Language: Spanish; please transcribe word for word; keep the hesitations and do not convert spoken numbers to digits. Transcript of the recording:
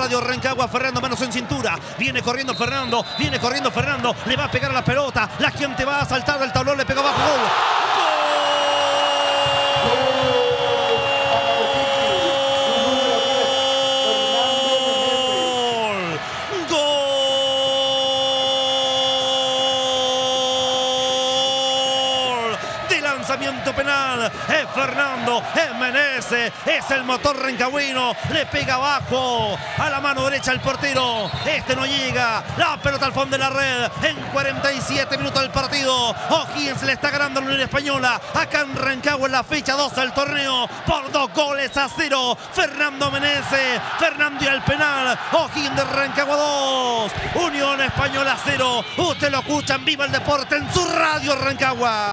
Radio Rancagua. Fernando, manos en cintura. Viene corriendo Fernando. Viene corriendo Fernando. Le va a pegar a la pelota. La gente va a saltar del tablón. Le pega abajo. ¡Gol! Lanzamiento penal, es Fernando, es Menezes, es el motor rancagüino, le pega abajo a la mano derecha el portero, este no llega, la pelota al fondo de la red, en cuarenta y siete minutos del partido, O'Higgins le está ganando a la Unión Española, acá en Rancagua en la fecha dos del torneo, por dos goles a cero, Fernando Menezes, Fernando y al penal, O'Higgins de Rancagua dos, Unión Española cero, usted lo escucha en Viva el Deporte en su Radio Rancagua.